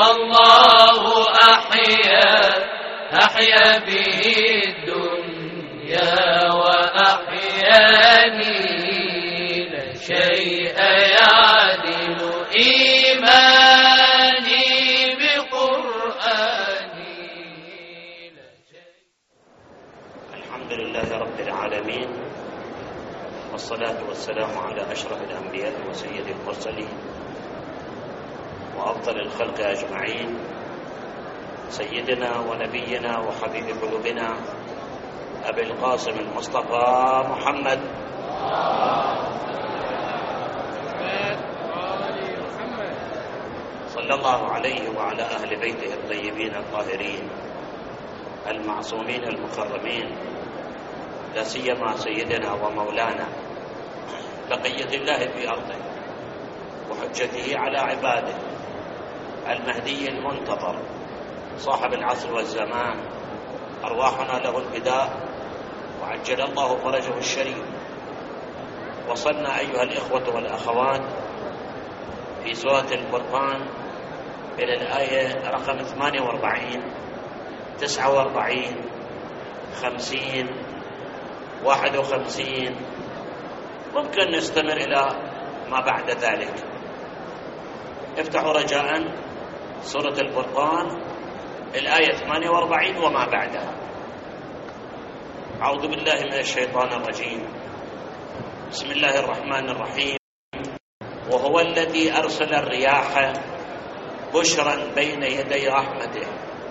الله أحيا به الدنيا وأحياني لا شيء يعدل إيماني بقرآني. الحمد لله رب العالمين، والصلاة والسلام على أشرف الأنبياء وسيد المرسلين وأفضل الخلق أجمعين، سيدنا ونبينا وحبيب قلوبنا أبي القاسم المصطفى محمد صلى الله عليه وعلى أهل بيته الطيبين الطاهرين المعصومين المكرمين، لا سيما سيدنا ومولانا بقية الله في أرضه وحجته على عباده المهدي المنتظر صاحب العصر والزمان، أرواحنا له الفداء وعجل الله فرجه الشريف. وصلنا أيها الإخوة والأخوات في سورة الفرقان إلى الآية رقم 48 49 50 51، ممكن نستمر إلى ما بعد ذلك. افتحوا رجاء سورة الفرقان الآية 48 وما بعدها. أعوذ بالله من الشيطان الرجيم، بسم الله الرحمن الرحيم. وهو الذي أرسل الرياح بشرا بين يدي رحمته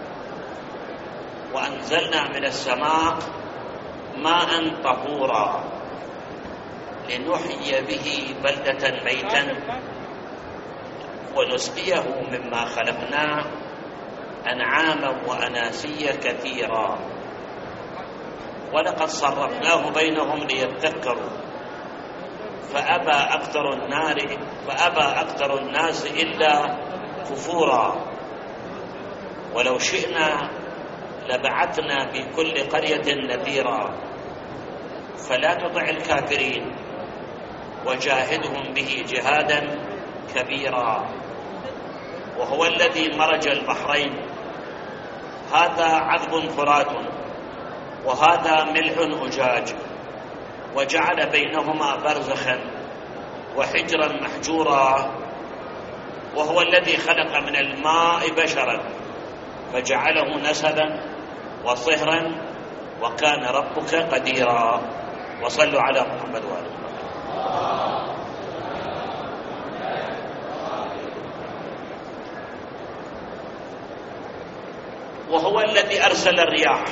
وأنزلنا من السماء ماء طهورا لنحيي به بلدة ميتا ونسقيه مما خلقنا أنعاما وأناسيا كثيرا ولقد صرفناه بينهم ليذكروا فأبى أكثر الناس إلا كفورا ولو شئنا لبعثنا في كل قرية نذيرا فلا تطع الكافرين وجاهدهم به جهادا كبيرا. وهو الذي مرج البحرين هذا عذب فرات وهذا ملح أجاج وجعل بينهما برزخا وحجرا محجورا. وهو الذي خلق من الماء بشرا فجعله نسبا وصهرا وكان ربك قديرا. وصلوا على محمد وآله محمد. وهو الذي أرسل الرياح.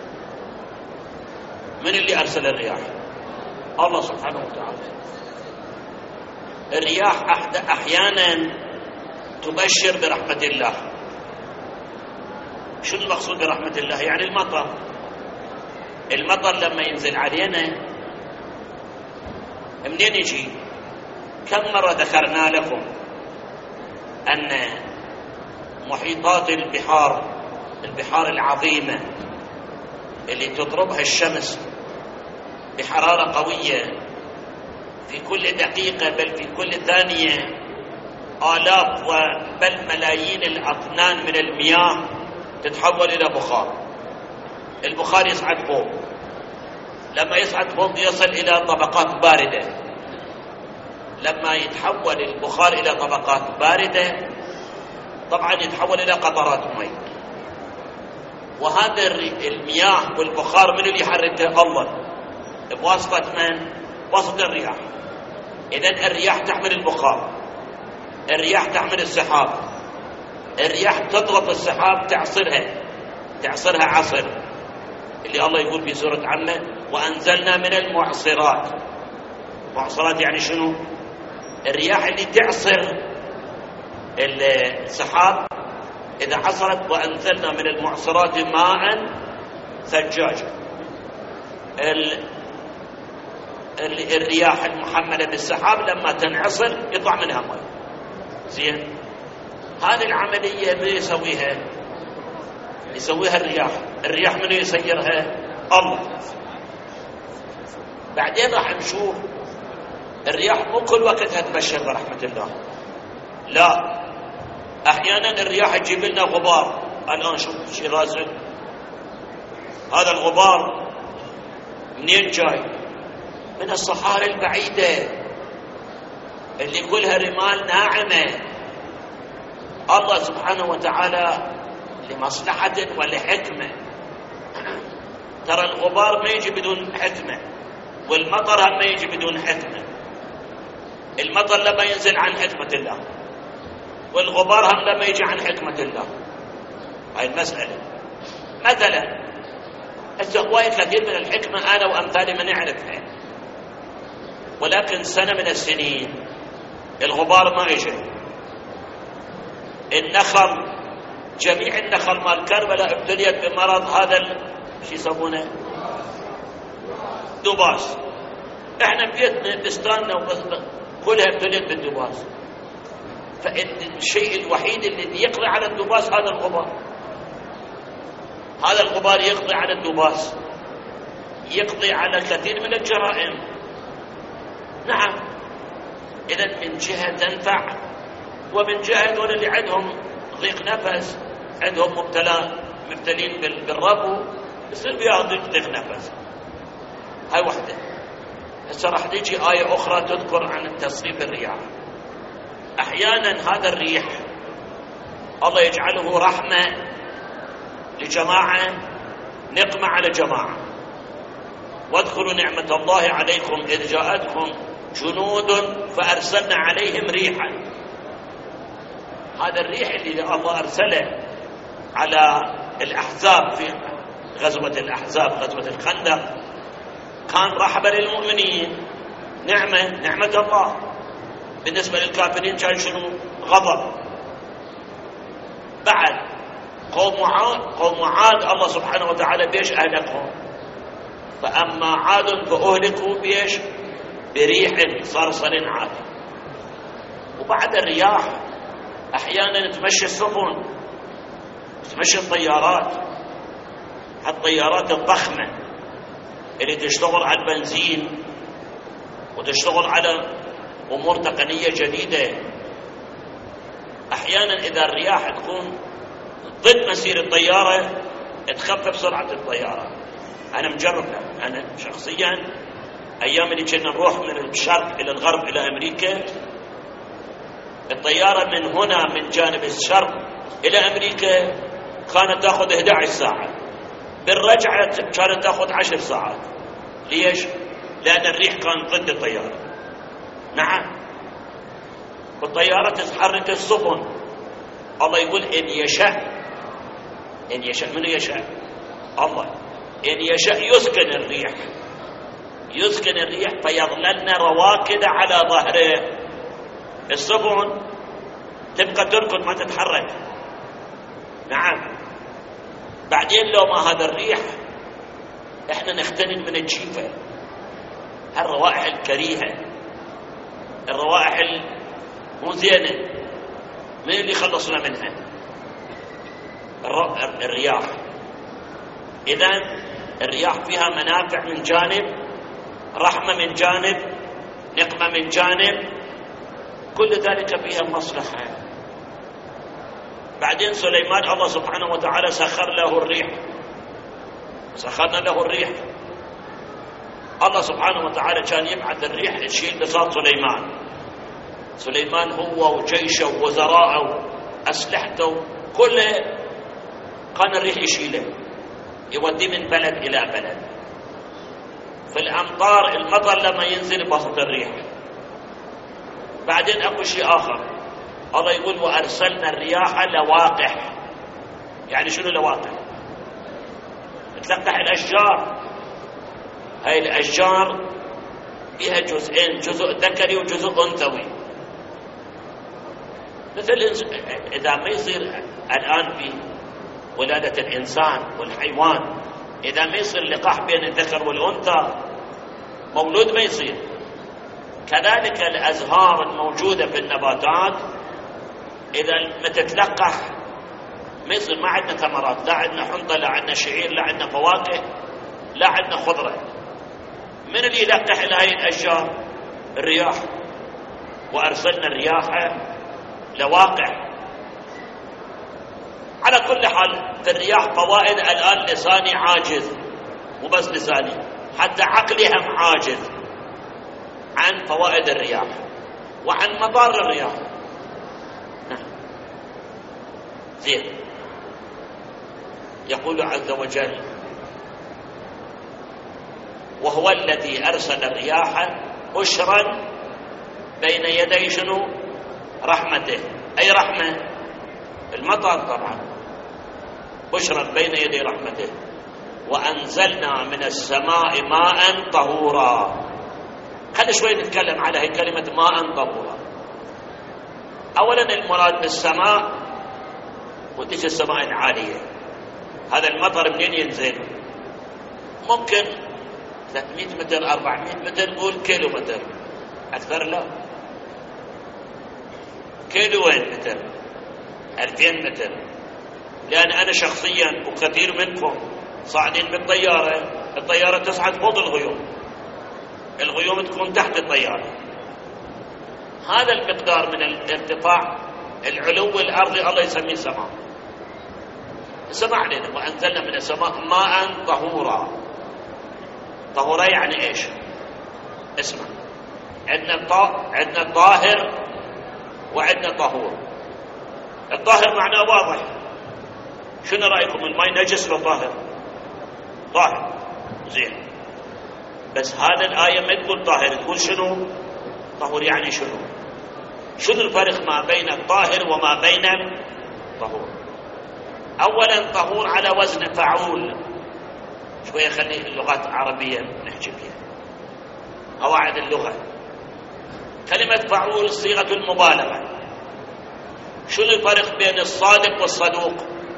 من اللي أرسل الرياح؟ الله سبحانه وتعالى. الرياح أحيانا تبشر برحمة الله. شو المقصود برحمة الله؟ يعني المطر لما ينزل علينا منين يجي؟ كم مرة ذكرنا لكم أن محيطات البحار العظيمة اللي تضربها الشمس بحرارة قوية في كل دقيقة بل في كل ثانية آلاف بل ملايين الأطنان من المياه تتحول إلى بخار. البخار يصعد فوق، لما يصعد فوق يصل إلى طبقات باردة، لما يتحول البخار إلى طبقات باردة طبعا يتحول إلى قطرات مي. وهذا المياه والبخار من اللي يحركه؟ الله، بواسطة من؟ واسطة الرياح. إذن الرياح تحمل البخار، الرياح تحمل السحاب، الرياح تضغط السحاب تعصرها عصر اللي الله يقول في سورة عمه وأنزلنا من المعصرات. معصرات يعني شنو؟ الرياح اللي تعصر السحاب إذا عصرت. وأنزلنا من المعصرات ماء ثجاجا. الرياح المحملة بالسحاب لما تنعصر يطلع منها ماء. زين، هذه العملية من يسويها الرياح من يسيرها؟ الله. بعدين راح نشوف الرياح مو كل وقتها تبشر برحمة الله، لا، أحيانا الرياح تجيب لنا غبار. الآن شوف شي راسل، هذا الغبار منين جاي؟ من الصحاري البعيدة اللي كلها رمال ناعمة. الله سبحانه وتعالى لمصلحة ولحكمة. ترى الغبار ما يجي بدون حكمة، والمطر هم ما يجي بدون حكمة. المطر لما ينزل عن حكمة الله، والغبار هم لما يجي عن حكمة الله. هاي المسألة. مثلا هواية كثير من الحكمة أنا وأمثالي ما نعرفها، ولكن سنة من السنين الغبار ما اجى. النخل، جميع النخل مال كربلاء ابتليت بمرض هذا شو يسمونه دباس. احنا بيتنا بستاننا كلها ابتليت بالدباس. فالشيء الوحيد الذي يقضي على الدباس هذا الغبار. هذا الغبار يقضي على الدباس، يقضي على كثير من الجرائم. نعم. إذا من جهة تنفع، ومن جهة دول اللي عندهم ضيق نفس، عندهم مبتلين بالربو، يصير بيها ضيق نفس. هاي وحدة. هسه راح تيجي آية أخرى تذكر عن تصريف الرياح. أحيانا هذا الريح الله يجعله رحمة لجماعة، نقمة على جماعة. واذكروا نعمة الله عليكم إذ جاءتكم جنود فأرسلنا عليهم ريحا. هذا الريح اللي الله أرسله على الأحزاب في غزوة الأحزاب، غزوة الخندق، كان رحمة للمؤمنين، نعمة الله. بالنسبة للكافرين كان شنو؟ غضب. بعد قوم عاد الله سبحانه وتعالى بيش أهلكهم. فأما عاد فأهلكوا بيش؟ بريح صرصر عاتي. وبعد الرياح أحيانا تمشي السفن، تمشي الطيارات، الطيارات الضخمة اللي تشتغل على البنزين وتشتغل على أمور تقنية جديدة. أحيانا إذا الرياح تكون ضد مسير الطيارة تخفف سرعة الطيارة. أنا مجربها أنا شخصيا، أيام اللي كنا نروح من الشرق إلى الغرب إلى أمريكا، الطيارة من هنا من جانب الشرق إلى أمريكا كانت تأخذ 11 ساعة، بالرجعة كانت تأخذ 10 ساعات. ليش؟ لأن الريح كان ضد الطيارة. نعم. والطيارة تتحرك السفن. الله يقول إن يشاء من يشاء الله، إن يشاء يسكن الريح فيظللن رواكد على ظهره. السفن تبقى تركض ما تتحرك. نعم. بعدين لو ما هذا الريح احنا نختنق من الجيفة، هالروائح الكريهة، الروائح مو زينة، من اللي خلصنا منها؟ الرياح. إذن الرياح فيها منافع من جانب، رحمة من جانب، نقمة من جانب، كل ذلك فيها مصلحة. بعدين سليمان الله سبحانه وتعالى سخر له الريح، سخرنا له الريح. الله سبحانه وتعالى كان يبعث الريح تشيل بساط سليمان هو وجيشه ووزراءه وأسلحته كله كان الريح يشيله يوديه من بلد إلى بلد. في الأمطار المطر لما ينزل بسط الريح. بعدين أكو شيء آخر، الله يقول وأرسلنا الرياح لواقح. يعني شنو لواقح؟ تلقح الأشجار. هاي الأشجار فيها جزئين، جزء ذكري وجزء أنثوي. مثل إذا ما يصير الآن في ولادة الإنسان والحيوان، إذا ما يصير لقاح بين الذكر والأنثى مولود ما يصير. كذلك الأزهار الموجودة في النباتات إذا ما تتلقح ما يصير، ما عندنا ثمرات، لا عندنا حنطة، لا عندنا شعير، لا عندنا فواكه، لا عندنا خضرة. من اللي يلقح لهذه الأشجار؟ الرياح. وأرسلنا الرياح لواقع. على كل حال في الرياح فوائد. الآن لساني عاجز، مو بس لساني، حتى عقلي هم عاجز عن فوائد الرياح وعن مضار الرياح. زين. يقول عز وجل: وهو الذي أرسل الرياح بشرا بين يدي شنو؟ رحمته. أي رحمة؟ المطر طبعا، بشرا بين يدي رحمته. وأنزلنا من السماء ماء طهورا. خلي شوي نتكلم على هي كلمة ماء طهورا. أولا المراد بالسماء وديش السماء العالية. هذا المطر منين ينزل؟ ممكن 300 متر 400 متر، قول كيلو متر، أكثر لا. كيلوين متر 2000 متر. لأن أنا شخصيا وكثير منكم صاعدين بالطيارة، الطيارة تصعد فوق الغيوم، الغيوم تكون تحت الطيارة. هذا المقدار من الارتفاع العلو الأرضي الله يسميه سماء. سمع علينا: وأنزلنا من السماء ماء طهورا. طهورا يعني إيش؟ اسمع، عندنا طاهر وعندنا طهور. الطاهر معناه واضح. شنو رأيكم؟ الماء نجس ولا طاهر؟ طاهر. زين. بس هذا الآية ما تقول طاهر، تقول شنو؟ طهور. يعني شنو؟ شنو الفرق ما بين الطاهر وما بين الطهور؟ أولا طهور على وزن فعول. شوية خلي اللغات العربية نحكي فيها، قواعد اللغة. كلمة فعول صيغة المبالغة. شنو الفرق بين الصادق والصدوق؟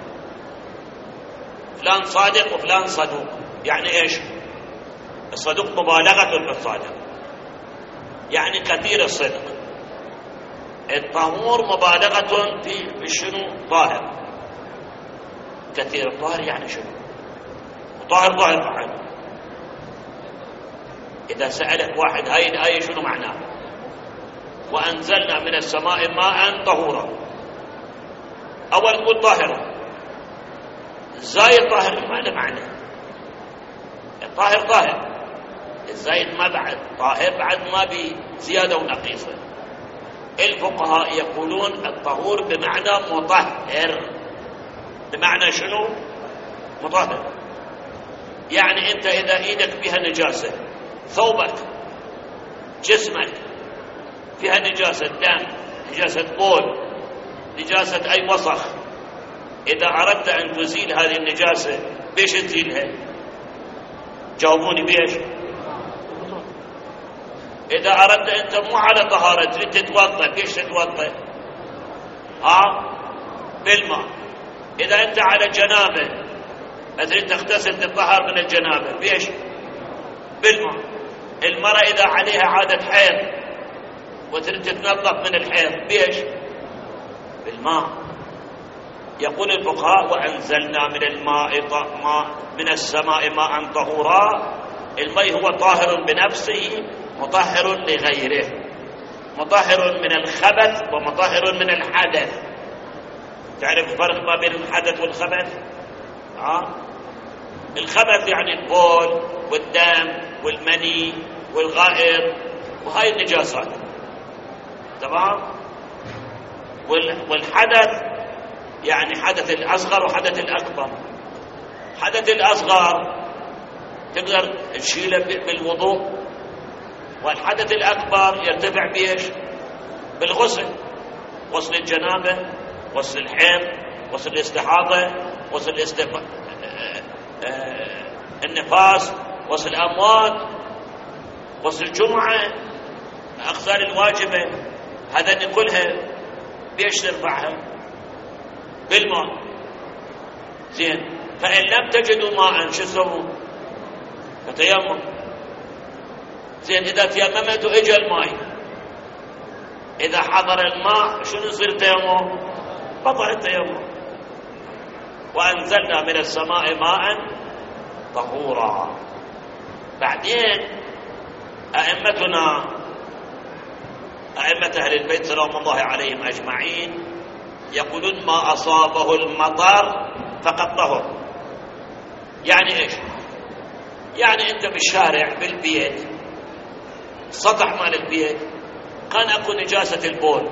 فلان صادق وفلان صدوق. يعني ايش؟ الصدوق مبالغة في الصادق، يعني كثير الصدق. الطهور مبالغة في شنو؟ طاهر. كثير الطاهر يعني شنو؟ طاهر طاهر بعد. إذا سألك واحد هاي الآية شنو معناها؟ وأنزلنا من السماء ماء طهورا. أول تقول طاهرة. الزايد طاهر ما له معنى. الطاهر طاهر، الزايد ما بعد طاهر، بعد ما بزيادة ونقيصة. الفقهاء يقولون الطهور بمعنى مطهر. بمعنى شنو؟ مطهر. يعني أنت إذا إيدك فيها نجاسة، ثوبك، جسمك فيها نجاسة، دم، نجاسة بول، نجاسة أي وسخ، إذا أردت أن تزيل هذه النجاسة بيش تزيلها؟ جاوبوني بيش؟ إذا أردت أنت مو على طهارة تريد تتوضأ، بيش تتوضأ؟ بالماء. إذا أنت على جنابة تريد تغتسل تطهر من الجنابة، بيش؟ بالماء. المرأة إذا عليها عادة حيض وتريد تتنظف من الحيض، بيش؟ بالماء. يقول الفقهاء: وأنزلنا من من السماء ماء طهورا. الماء هو طاهر بنفسه، مطهر لغيره، مطهر من الخبث ومطهر من الحدث. تعرف الفرق ما بين الحدث والخبث؟ الخبث يعني البول والدم والمني والغائط وهاي النجاسات، تمام؟ والحدث يعني حدث الأصغر وحدث الأكبر. حدث الأصغر تقدر تشيله بالوضوء، والحدث الأكبر يرتفع بإيش؟ بالغسل. غسل الجنابة، غسل الحيض، غسل الاستحاضة، غسل النفاس، غسل الأموات، غسل الجمعة، الأغسال الواجبة. هذا كلها بيش نرفعها؟ بالماء. زين. فإن لم تجدوا ماء شو تسووا؟ فتيمم. زين. إذا تيممتوا إجا الماء، إذا حضر الماء شنو يصير تيمم؟ بطل التيمم. وأنزلنا من السماء ماء طهورا. بعدين أئمتنا، أئمة أهل البيت سلام الله عليهم أجمعين، يقولون ما أصابه المطر فقد طهر. يعني إيش؟ يعني أنت بالشارع بالبيت سطح مال البيت كان أكو نجاسة البول،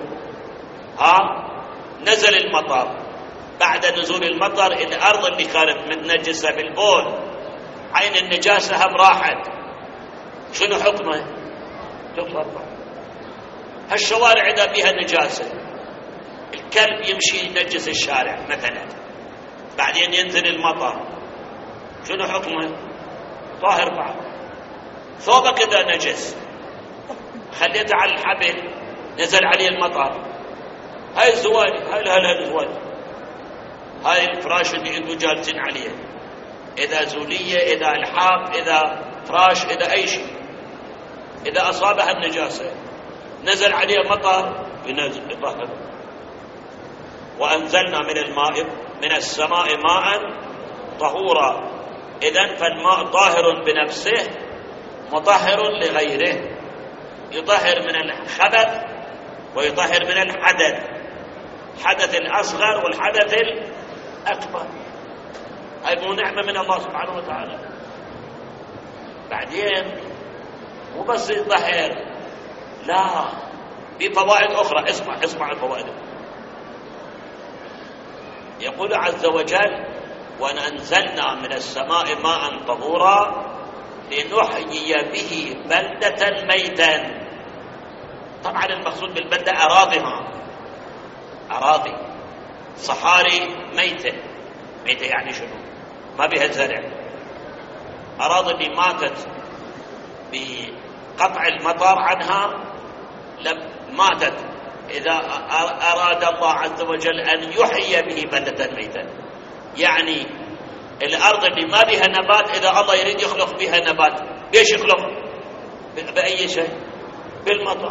نزل المطر، بعد نزول المطر الأرض اللي كانت متنجسة بالبول عين النجاسة هم راحت، شنو حكمه؟ تطهر. هالشوارع إذا بها نجاسة، الكلب يمشي ينجس الشارع مثلا، بعدين ينزل المطر، شنو حكمه؟ طاهر بعد. ثوبك إذا نجس خليته على الحبل نزل عليه المطر، هاي الزوالي، هاي الزوالي، هاي الفراش اللي انتم جالسين عليه، إذا زولية إذا الحاق إذا فراش إذا أي شيء، إذا أصابها النجاسة نزل عليه مطر ينزل يطهر. وأنزلنا من السماء ماء طهورا. إذن فالماء طاهر بنفسه مطهر لغيره، يطهر من الخبث ويطهر من الحدث الأصغر والحدث الأكبر. هاي مو نعمة من الله سبحانه وتعالى. بعدين مو بس يطهر، لا، بفوائد أخرى. اسمع الفوائد. يقول عز وجل: وأنزلنا من السماء ماء طهورا لنحيي به بلدة ميتا. طبعا المقصود بالبلدة أراضي صحاري ميتة يعني شنو؟ ما بها زرع. أراضي اللي ماتت بقطع المطر عنها ماتت، إذا أراد الله عز وجل أن يحيي به بلدة ميتا، يعني الأرض اللي ما بها نبات إذا الله يريد يخلق بها نبات، بيش يخلق؟ بأي شيء؟ بالمطر.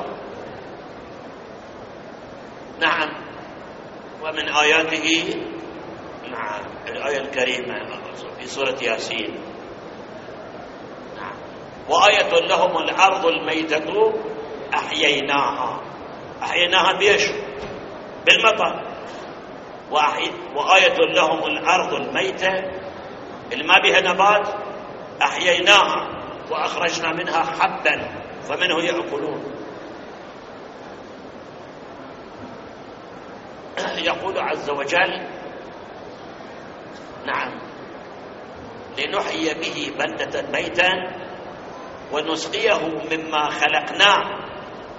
نعم. ومن آياته الآية الكريمة في سورة ياسين: نعم، وآية لهم الأرض الميتة أحييناها بيش؟ بالمطر. وآية لهم الأرض الميتة اللي ما بها نبات أحييناها وأخرجنا منها حبا فمنه يأكلون. يقول عز وجل: نعم، لنحيي به بلدة ميتا ونسقيه مما خلقناه.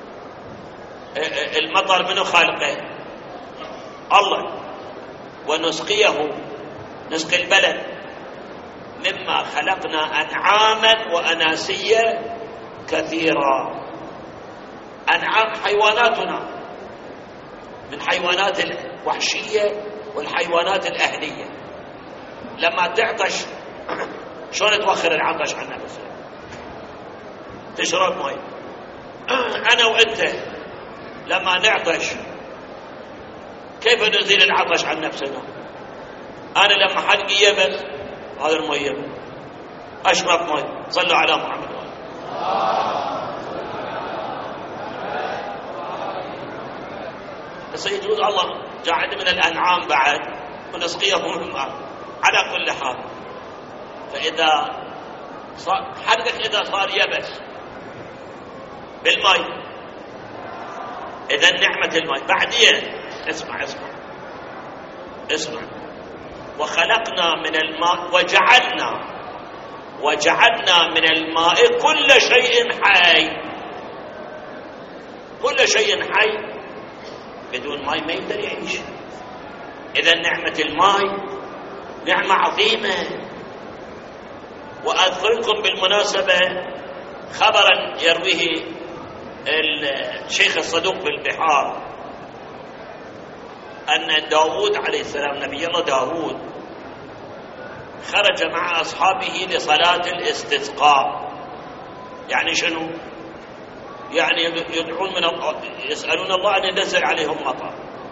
المطر منه خالقه؟ الله. ونسقيه، نسقي البلد، مما خلقنا أنعاما وأناسيا كثيرا. أنعام حيواناتنا، من حيوانات الوحشية والحيوانات الأهلية. لما تعطش شلون توخر العطش عن نفسك؟ تشرب ماء. أنا وأنت لما نعطش كيف نزيل العطش عن نفسنا؟ أنا لما حلقي يبس هذا الماء أشرب ماء. صلوا على محمد. بس يجوز الله جعل من الأنعام بعد ونسقيهم من الأرض على كل حال. فإذا حلقك إذا صار يبس بالماء، إذا نعمة الماء. بعدين اسمع وخلقنا من الماء وجعلنا من الماء كل شيء حي. بدون ماء ما يقدر يعيش. إذا نعمة الماء نعمة عظيمة. وأذكركم بالمناسبة خبرا يرويه الشيخ الصدوق بالبحار أن داود عليه السلام، نبي الله داود، خرج مع أصحابه لصلاة الاستسقاء. يعني شنو؟ يعني يدعون من الله، يسألون الله أن ينزل عليهم مطر.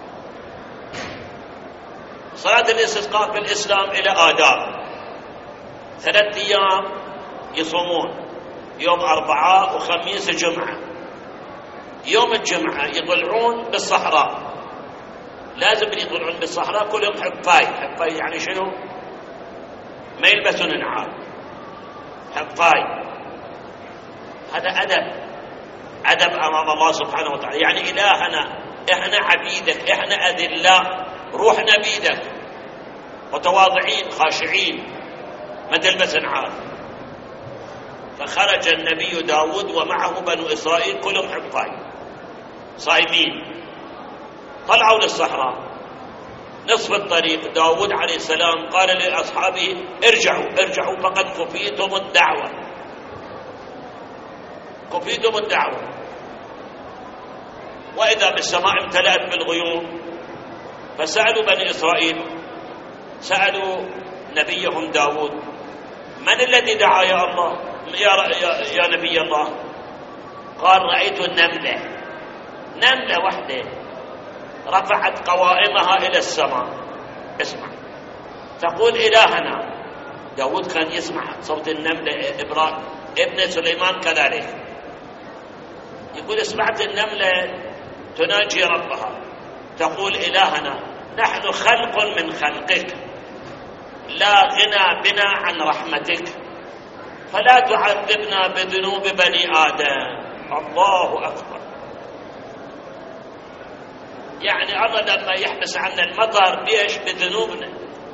صلاة الاستسقاء في الإسلام إلى آداب. 3 أيام يصومون، يوم 4 وخميس وجمعة. يوم الجمعة يطلعون بالصحراء لازم اللي يطلعون بالصحراء كلهم حفاي. حفاي يعني شنو؟ ما يلبسون نعال، حفاي. هذا أدب أمام الله سبحانه وتعالى. يعني إلهنا إحنا عبيدك، إحنا أذلاء، روحنا بيدك، متواضعين خاشعين، ما تلبس نعال. فخرج النبي داود ومعه بنو إسرائيل كلهم حفاي صائمين، طلعوا للصحراء. نصف الطريق داود عليه السلام قال لأصحابه ارجعوا فقد كفيتم الدعوة، كفيتم الدعوة. وإذا بالسماء امتلأت بالغيوم، فسألوا بني إسرائيل، سألوا نبيهم داود: من الذي دعا يا الله يا نبي الله؟ قال: رأيت نملة واحدة رفعت قوائمها إلى السماء. اسمع، تقول إلهنا. داود كان يسمع صوت النملة، ابن سليمان كذلك يقول: اسمعت النملة تناجي ربها تقول: إلهنا نحن خلق من خلقك، لا غنى بنا عن رحمتك، فلا تعذبنا بذنوب بني آدم. الله أكبر. يعني الله لما يحبس عنا المطر ليش؟ بذنوبنا.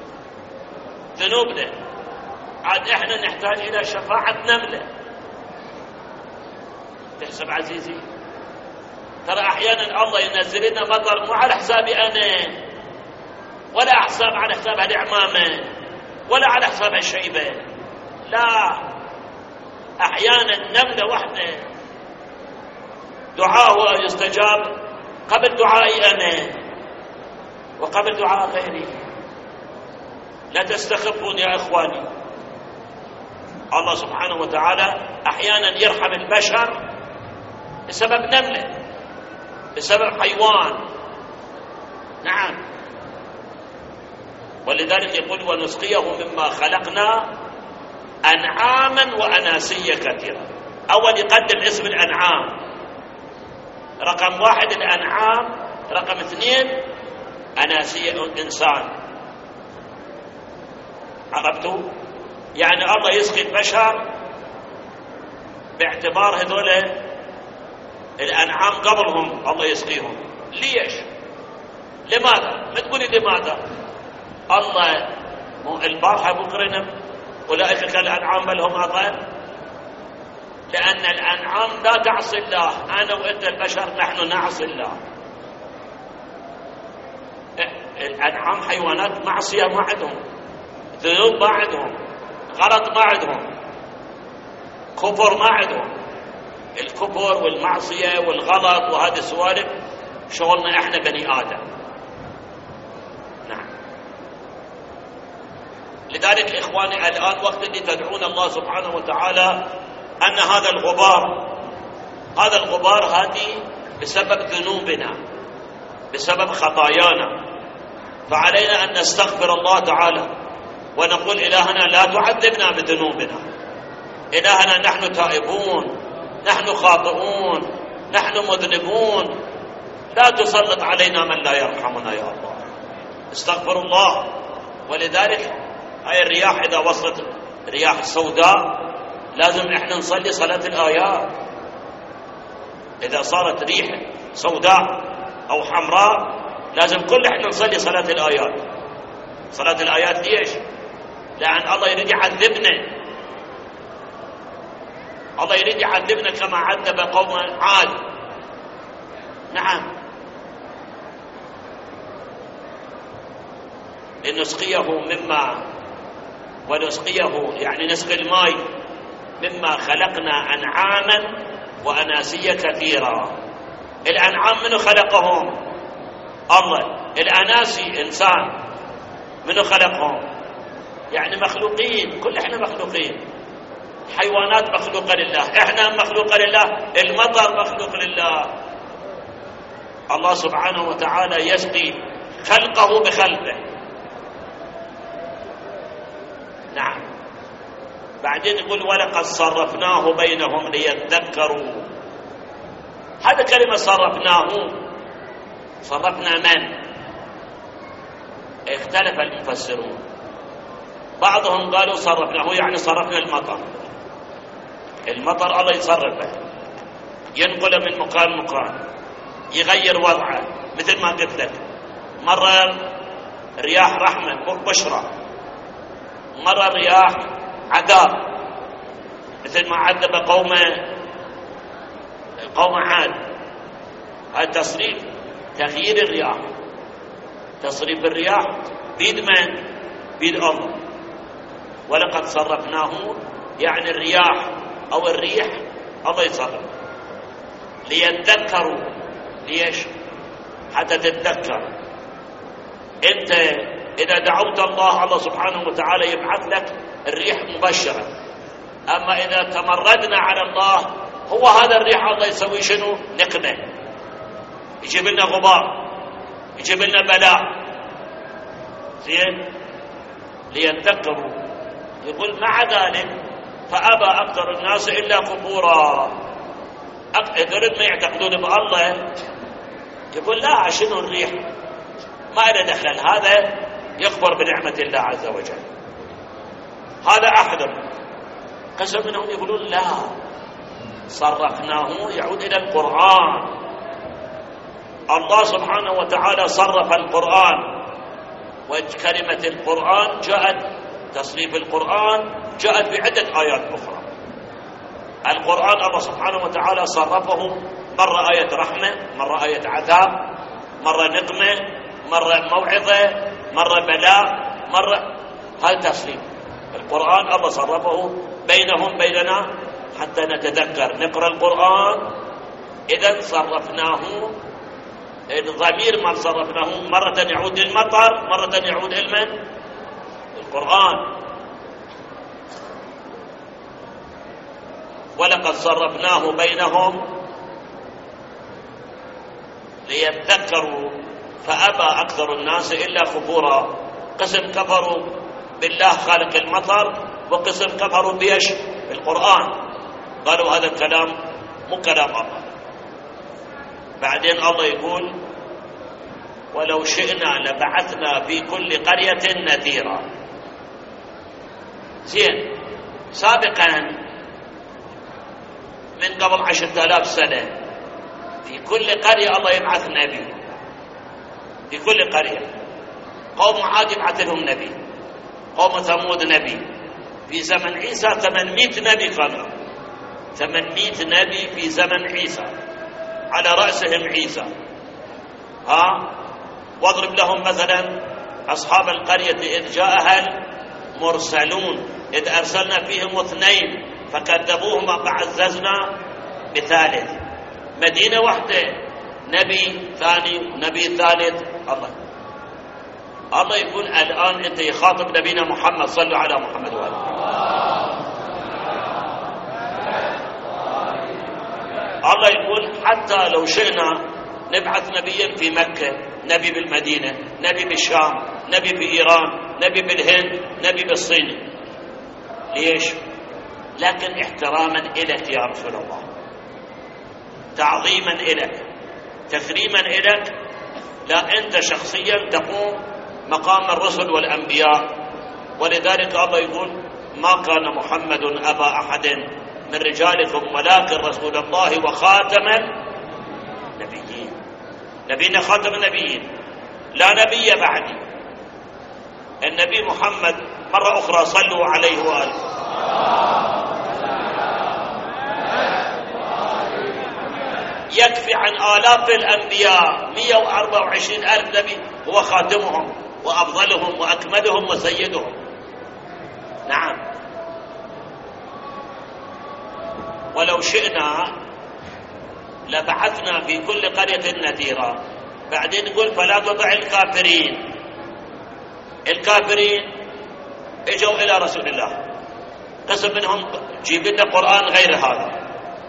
عاد احنا نحتاج الى شفاعة نملة. تحسب عزيزي، ترى احيانا الله ينزل لنا مطر مو على حسابي انا، ولا على حساب العمامة، ولا على حساب الشيبة، لا، احيانا نملة واحدة دعاء يستجاب قبل دعائي أنا وقبل دعاء غيري. لا تستخفون يا إخواني. الله سبحانه وتعالى أحيانا يرحم البشر بسبب نملة، بسبب حيوان. نعم، ولذلك يقول: ونسقيه مما خلقنا أنعاما وأناسيا كثيرا. أول يقدم اسم الأنعام، رقم 1 الأنعام، رقم 2 أناسيا الإنسان. عرفتوا؟ يعني الله يسقي البشر باعتبار هذول الأنعام قبلهم، الله يسقيهم. ليش؟ لماذا؟ ما تقولي لماذا. الله البارحة بكرة أولئك كالأنعام بل هم أضل. لأن الأنعام لا تعصي الله، أنا وإنت البشر نحن نعصي الله. الأنعام حيوانات معصية ما عندهم، ذنوب ما عندهم، غلط ما عندهم، كفر ما عندهم. الكفر والمعصية والغلط وهذه السوالف شغلنا احنا بني آدم. نعم. لذلك إخواني الآن وقت اللي تدعون الله سبحانه وتعالى أن هذا الغبار هذه بسبب ذنوبنا، بسبب خطايانا، فعلينا أن نستغفر الله تعالى ونقول: إلهنا لا تعذبنا بذنوبنا، إلهنا نحن تائبون، نحن خاطئون، نحن مذنبون، لا تسلط علينا من لا يرحمنا يا الله. استغفر الله. ولذلك هاي الرياح إذا وصلت رياح سوداء لازم احنا نصلي صلاة الآيات. إذا صارت ريح سوداء أو حمراء لازم كل احنا نصلي صلاة الآيات. صلاة الآيات ليش؟ لأن الله يريد يعذبنا، الله يريد يعذبنا كما عذب قوم عاد. نعم. لنسقيه يعني نسقي الماء مما خلقنا أنعاما وأناسيا كثيرا. الأنعام منو خلقهم؟ الله. الأناسي إنسان، منو خلقهم؟ يعني مخلوقين، كل احنا مخلوقين. حيوانات مخلوقة لله، احنا مخلوقة لله، المطر مخلوق لله. الله سبحانه وتعالى يسقي خلقه بخلقه. نعم. بعدين يقول: ولقد صرفناه بينهم ليذكروا. هذا كلمة صرفناه، صرفنا من؟ اختلف المفسرون. بعضهم قالوا صرفناه يعني صرفنا المطر. المطر الله يصرفه، ينقله من مكان مكان، يغير وضعه. مثل ما قلت لك، مرة رياح رحمة بشرى، مرة رياح عذاب، مثل ما عذب قوم عاد. هذا تصريف، تغيير الرياح. تصريف الرياح بيد من؟ بيد الله. ولقد صرفناه يعني الرياح أو الريح الله يصرف. ليتذكروا. ليش؟ حتى تتذكر. أنت إذا دعوت الله سبحانه وتعالى يبعث لك الريح مبشرة. أما إذا تمردنا على الله، هو هذا الريح الله يسوي شنو؟ نقمة، يجيب لنا غبار، يجيب لنا بلاء. زين؟ ليتذكروا. يقول مع ذلك فأبى أكثر الناس إلا كفورا. أكثر ما يعتقدون بالله يقول لا، شنو الريح؟ ما له دخل، هذا يخبر بنعمة الله عز وجل. هذا أحدهم. قسم منهم يقولون لا، صرفناه يعود إلى القرآن. الله سبحانه وتعالى صرف القرآن، وكلمة القرآن جاءت، تصريف القرآن جاءت بعدة آيات أخرى. القرآن الله سبحانه وتعالى صرفه مرة آية رحمة، مرة آية عذاب، مرة نقمة، مرة موعظة، مرة بلاء، مرة. هذا تصريف القرآن الله صرفه بينهم بيننا حتى نتذكر نقرأ القرآن. إذا صرفناه، الضمير ما صرفناه مرة يعود للمطر، مرة يعود إلى القرآن. ولقد صرفناه بينهم ليذكروا فأبى أكثر الناس إلا كفورا. قسم كفروا بالله خالق المطر، وقسم كفروا بيش؟ بالقرآن. قالوا هذا الكلام مو كلام الله. بعدين الله يقول ولو شئنا لبعثنا في كل قرية نذيرا. زين، سابقا من قبل 10,000 سنة في كل قرية الله يبعث نبي. في كل قرية. قوم عاد يبعث لهم نبي، قوم ثمود نبي. في زمن عيسى 800 نبي كانوا، 800 نبي في زمن عيسى، على رأسهم عيسى. واضرب لهم مثلا أصحاب القرية إذ جاءها المرسلون إذ أرسلنا فيهم 2 فكذبوهما فعززنا بثالث. مدينة واحدة، نبي ثاني ونبي ثالث. الله يقول الآن أنت يخاطب نبينا محمد، صلوا على محمد وآله. الله يقول حتى لو شئنا نبعث نبيا في مكة، نبي بالمدينة، نبي بالشام، نبي بإيران، نبي بالهند، نبي بالصين. ليش؟ لكن احتراما إليك يا رسول الله، تعظيما إليك، تكريما إليك. لا، أنت شخصيا تقوم مقام الرسل والأنبياء. ولذلك الله يقول ما كان محمد أبا أحد من رجالكم ولكن رسول الله وخاتم النبيين. نبينا خاتم النبيين، لا نبي بعدي. النبي محمد مرة أخرى صلوا عليه وآله. يكفي عن آلاف الأنبياء 124,000 نبي، هو خاتمهم وأفضلهم وأكملهم وسيدهم. نعم. ولو شئنا لبعثنا في كل قرية نذيرا. بعدين يقول فلا تطع الكافرين. الكافرين اجوا إلى رسول الله، قسم منهم جيب لنا قرآن غير هذا.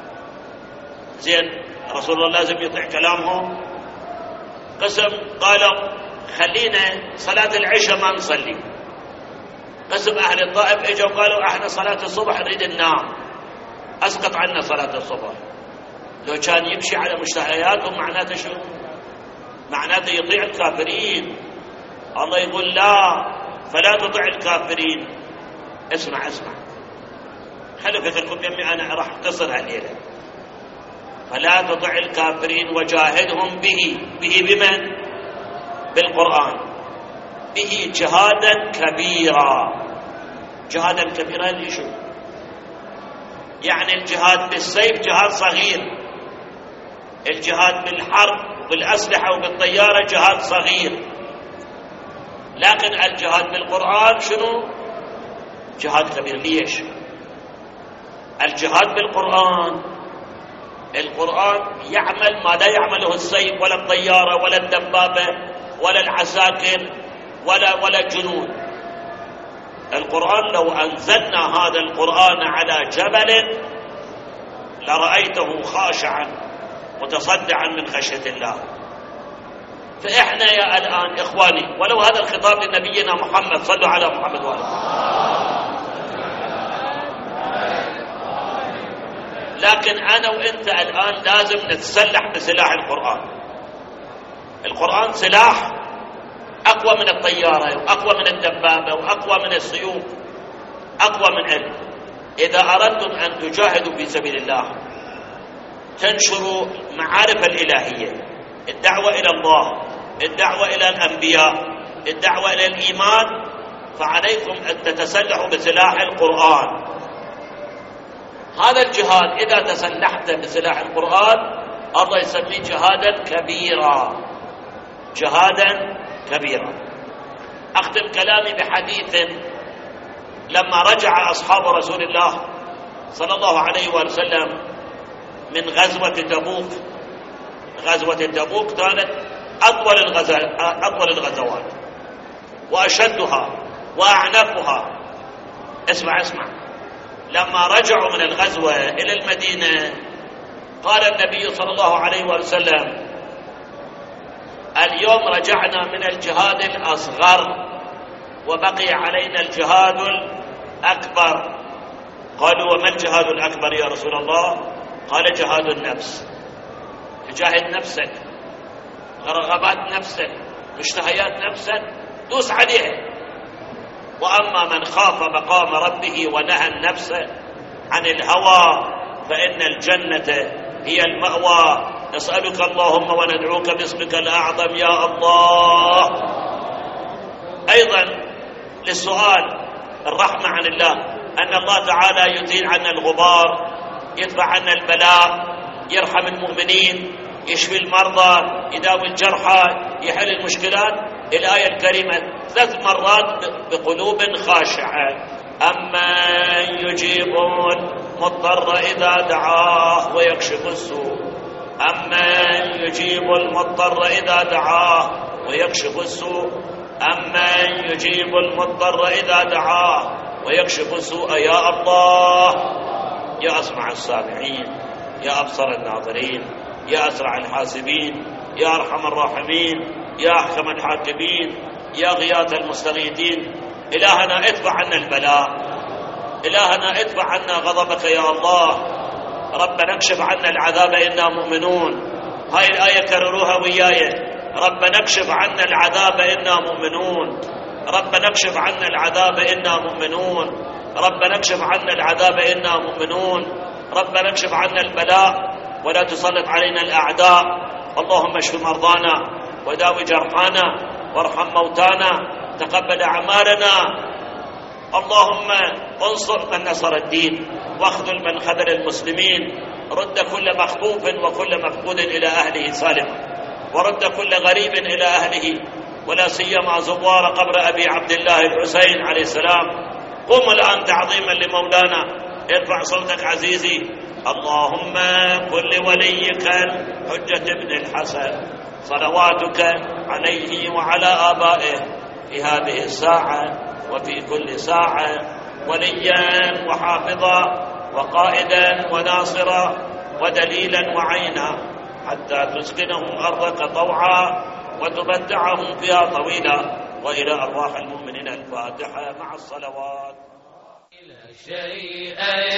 زين، رسول الله لازم يطيع كلامهم. قسم قالوا خلينا صلاة العشاء ما نصلي. قسم أهل الطائف اجوا قالوا احنا صلاة الصبح نريد ننام، اسقط عنا صلاة الصبح. لو كان يمشي على مشتهياتهم معناته شو؟ معناته يطيع الكافرين. الله يقول لا فلا تطع الكافرين. اسمع خلوا فكركم يمي، أنا راح أختصر هالليلة. فلا تطع الكافرين وجاهدهم به بمن؟ بالقرآن، به جهادا كبيرا. جهادا كبيرا ليش؟ يعني الجهاد بالسيف جهاد صغير، الجهاد بالحرب بالأسلحة وبالطيارة جهاد صغير، لكن الجهاد بالقرآن شنو؟ جهاد كبير. ليش؟ الجهاد بالقرآن، القرآن يعمل ما لا يعمله السيف ولا الطيارة ولا الدبابة ولا العساكر ولا الجنود. القرآن لو أنزلنا هذا القرآن على جبل لرأيته خاشعا متصدعا من خشية الله. فإحنا يا الآن إخواني، ولو هذا الخطاب لنبينا محمد، صلوا على محمد وآله، لكن أنا وإنت الآن لازم نتسلح بسلاح القرآن. القرآن سلاح أقوى من الطيارة وأقوى من الدبابة وأقوى من السيوف، أقوى من علم. إذا أردتم أن تجاهدوا في سبيل الله، تنشروا معارف الإلهية، الدعوة إلى الله، الدعوة إلى الأنبياء، الدعوة إلى الإيمان، فعليكم أن تتسلحوا بسلاح القرآن. هذا الجهاد إذا تسلحت بسلاح القرآن الله يسميه جهادا كبيرا، جهادا كبيرا. أختم كلامي بحديث لما رجع أصحاب رسول الله صلى الله عليه وسلم من غزوة تبوك. غزوة تبوك كانت أطول الغزوات وأشدها وأعنفها. اسمع لما رجعوا من الغزوة إلى المدينة قال النبي صلى الله عليه وسلم: اليوم رجعنا من الجهاد الأصغر وبقي علينا الجهاد الأكبر. قالوا: وما الجهاد الأكبر يا رسول الله؟ قال: جهاد النفس. تجاهد نفسك، رغبات نفسك، مشتهيات نفسك، دوس عليها. وأما من خاف مقام ربه ونهى النفس عن الهوى فإن الجنة هي المأوى. نسألك اللهم وندعوك باسمك الأعظم يا الله. أيضا للسؤال الرحمة عن الله، أن الله تعالى يزيل عنا الغبار، يدفع عنا البلاء، يرحم المؤمنين، يشفي المرضى، يداوي الجرحى، يحل المشكلات. الآية الكريمة 3 مرات بقلوب خاشعة: أمن يجيب المضطر إذا دعاه ويكشف السوء، أمن يجيب المضطر إذا دعاه ويكشف السوء، أمن يجيب المضطر إذا دعاه ويكشف السوء. يا الله، يا أسمع السامعين، يا أبصر الناظرين، يا أسرع الحاسبين، يا أرحم الراحمين، يا أحكم الحاكمين، يا غياث المستغيثين. إلهنا ادفع عنا البلاء، إلهنا ادفع عنا غضبك يا الله. ربنا اكشف عنا العذاب إنا مؤمنون. هاي الآية كرروها وياي: ربنا اكشف عنا العذاب إنا مؤمنون، ربنا اكشف عنا العذاب إنا مؤمنون، ربنا اكشف عنا العذاب إنا مؤمنون، ربنا اكشف عنا البلاء ولا تسلط علينا الأعداء. اللهم اشف مرضانا وداوي جرحانا وارحم موتانا، تقبل أعمالنا. اللهم انصر من نصر الدين واخذل من خذل المسلمين. رد كل مخطوف وكل مفقود إلى أهله سالما، ورد كل غريب إلى أهله، ولا سيما زوار قبر أبي عبد الله الحسين عليه السلام. قم الآن تعظيما لمولانا، ارفع صوتك عزيزي. اللهم كن لوليك الحجة بن الحسن صلواتك عليه وعلى آبائه في هذه الساعة وفي كل ساعة وليا وحافظا وقائدا وناصرا ودليلا وعينا، حتى تسكنهم أرضك طوعا وتمتعهم فيها طويلا. وإلى أرواح المؤمنين الفاتحة مع الصلوات. لا شيء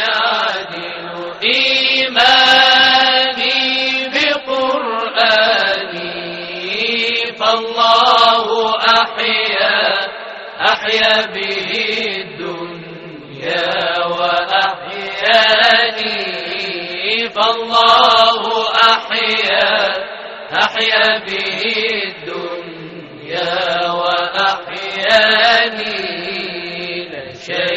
يعدل إيماني بقرآني، فالله أحيا أحيا به الدنيا وأحياني فالله أحيا به الدنيا وأحياني لا شيء